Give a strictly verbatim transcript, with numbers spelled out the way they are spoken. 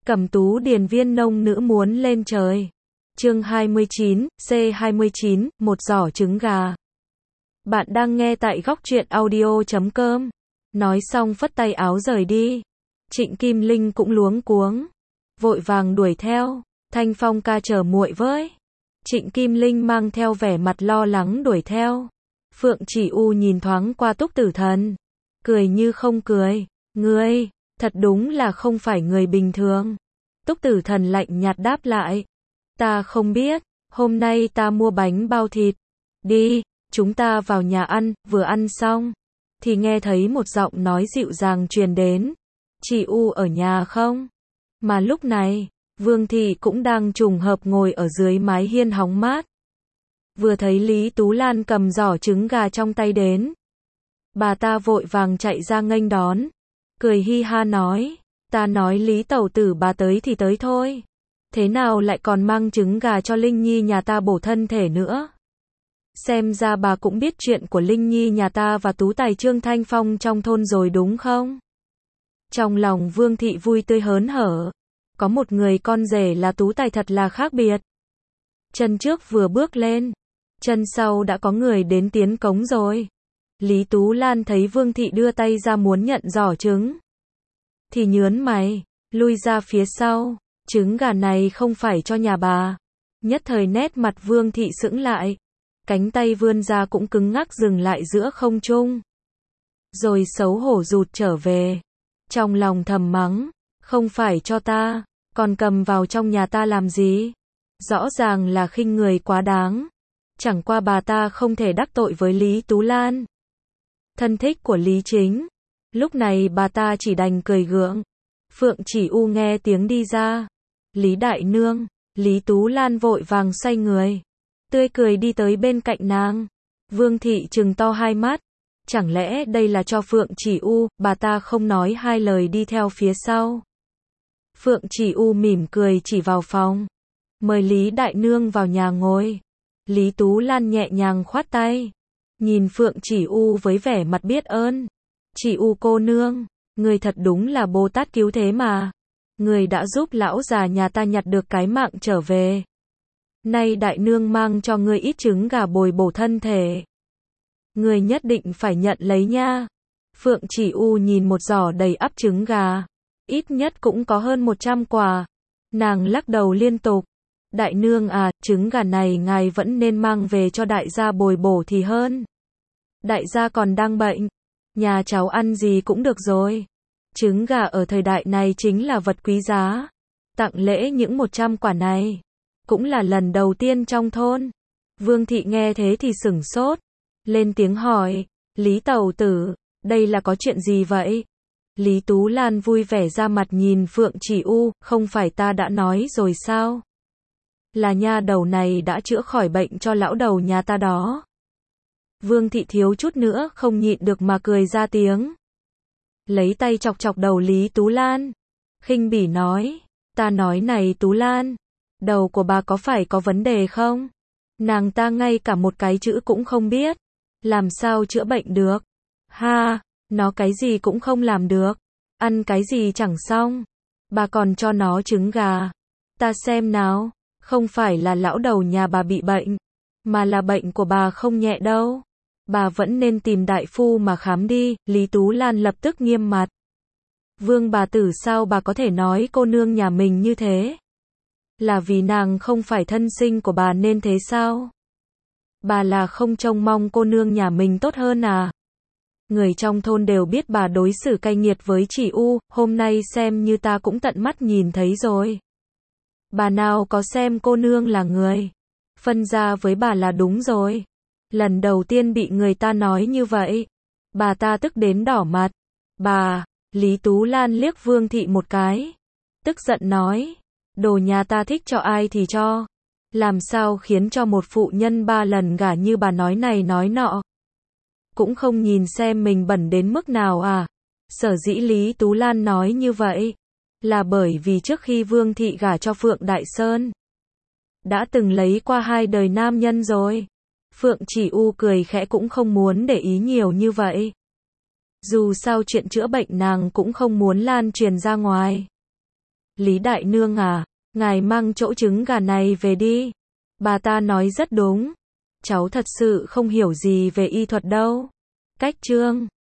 Cẩm Tú điền viên nông nữ muốn lên trời. Chương hai mươi chín, C hai mươi chín, một giỏ trứng gà. Bạn đang nghe tại góc truyện audio chấm com. Nói xong phất tay áo rời đi. Trịnh Kim Linh cũng luống cuống, vội vàng đuổi theo. Thanh Phong ca chờ muội với. Trịnh Kim Linh mang theo vẻ mặt lo lắng đuổi theo. Phượng Chỉ U nhìn thoáng qua Túc Tử Thần, cười như không cười. Ngươi, thật đúng là không phải người bình thường. Túc Tử Thần lạnh nhạt đáp lại. Ta không biết, hôm nay ta mua bánh bao thịt. Đi, chúng ta vào nhà ăn. Vừa ăn xong, thì nghe thấy một giọng nói dịu dàng truyền đến. Chị U ở nhà không? Mà lúc này, Vương Thị cũng đang trùng hợp ngồi ở dưới mái hiên hóng mát. Vừa thấy Lý Tú Lan cầm giỏ trứng gà trong tay đến, bà ta vội vàng chạy ra nghênh đón, cười hi ha nói, ta nói Lý tẩu tử bà tới thì tới thôi, thế nào lại còn mang trứng gà cho Linh Nhi nhà ta bổ thân thể nữa. Xem ra bà cũng biết chuyện của Linh Nhi nhà ta và tú tài Trương Thanh Phong trong thôn rồi đúng không? Trong lòng Vương Thị vui tươi hớn hở, có một người con rể là tú tài thật là khác biệt. Chân trước vừa bước lên, chân sau đã có người đến tiến cống rồi. Lý Tú Lan thấy Vương Thị đưa tay ra muốn nhận giỏ trứng, thì nhớn mày, lui ra phía sau. Trứng gà này không phải cho nhà bà. Nhất thời nét mặt Vương Thị sững lại, cánh tay vươn ra cũng cứng ngắc dừng lại giữa không trung, rồi xấu hổ rụt trở về. Trong lòng thầm mắng, không phải cho ta, còn cầm vào trong nhà ta làm gì? Rõ ràng là khinh người quá đáng. Chẳng qua bà ta không thể đắc tội với Lý Tú Lan, thân thích của Lý Chính. Lúc này bà ta chỉ đành cười gượng. Phượng Chỉ U nghe tiếng đi ra. Lý đại nương. Lý Tú Lan vội vàng xoay người, tươi cười đi tới bên cạnh nàng. Vương Thị trừng to hai mắt. Chẳng lẽ đây là cho Phượng Chỉ U? Bà ta không nói hai lời đi theo phía sau. Phượng Chỉ U mỉm cười chỉ vào phòng, mời Lý đại nương vào nhà ngồi. Lý Tú Lan nhẹ nhàng khoát tay, nhìn Phượng Chỉ U với vẻ mặt biết ơn. Chỉ U cô nương, người thật đúng là Bồ Tát cứu thế mà. Người đã giúp lão già nhà ta nhặt được cái mạng trở về. Nay đại nương mang cho người ít trứng gà bồi bổ thân thể. Người nhất định phải nhận lấy nha. Phượng Chỉ U nhìn một giỏ đầy ắp trứng gà, ít nhất cũng có hơn một trăm quả. Nàng lắc đầu liên tục. Đại nương à, trứng gà này ngài vẫn nên mang về cho đại gia bồi bổ thì hơn. Đại gia còn đang bệnh, nhà cháu ăn gì cũng được rồi. Trứng gà ở thời đại này chính là vật quý giá. Tặng lễ những một trăm quả này, cũng là lần đầu tiên trong thôn. Vương Thị nghe thế thì sửng sốt, lên tiếng hỏi, Lý tẩu tử, đây là có chuyện gì vậy? Lý Tú Lan vui vẻ ra mặt nhìn Phượng Chỉ U, không phải ta đã nói rồi sao? Là nha đầu này đã chữa khỏi bệnh cho lão đầu nhà ta đó. Vương Thị thiếu chút nữa không nhịn được mà cười ra tiếng, lấy tay chọc chọc đầu Lý Tú Lan, khinh bỉ nói, ta nói này Tú Lan, đầu của bà có phải có vấn đề không? Nàng ta ngay cả một cái chữ cũng không biết, làm sao chữa bệnh được? Ha, nó cái gì cũng không làm được, ăn cái gì chẳng xong, bà còn cho nó trứng gà. Ta xem nào, không phải là lão đầu nhà bà bị bệnh, mà là bệnh của bà không nhẹ đâu. Bà vẫn nên tìm đại phu mà khám đi. Lý Tú Lan lập tức nghiêm mặt. Vương bà tử, sao bà có thể nói cô nương nhà mình như thế? Là vì nàng không phải thân sinh của bà nên thế sao? Bà là không trông mong cô nương nhà mình tốt hơn à? Người trong thôn đều biết bà đối xử cay nghiệt với Chỉ U, hôm nay xem như ta cũng tận mắt nhìn thấy rồi. Bà nào có xem cô nương là người phân ra với bà là đúng rồi. Lần đầu tiên bị người ta nói như vậy, bà ta tức đến đỏ mặt. Bà, Lý Tú Lan liếc Vương Thị một cái, tức giận nói, đồ nhà ta thích cho ai thì cho, làm sao khiến cho một phụ nhân ba lần gả như bà nói này nói nọ, cũng không nhìn xem mình bẩn đến mức nào à? Sở dĩ Lý Tú Lan nói như vậy, là bởi vì trước khi Vương Thị gả cho Phượng Đại Sơn, đã từng lấy qua hai đời nam nhân rồi. Phượng Chỉ U cười khẽ cũng không muốn để ý nhiều như vậy. Dù sao chuyện chữa bệnh nàng cũng không muốn lan truyền ra ngoài. Lý Đại Nương à, ngài mang chỗ trứng gà này về đi. Bà ta nói rất đúng. Cháu thật sự không hiểu gì về y thuật đâu. Cách chương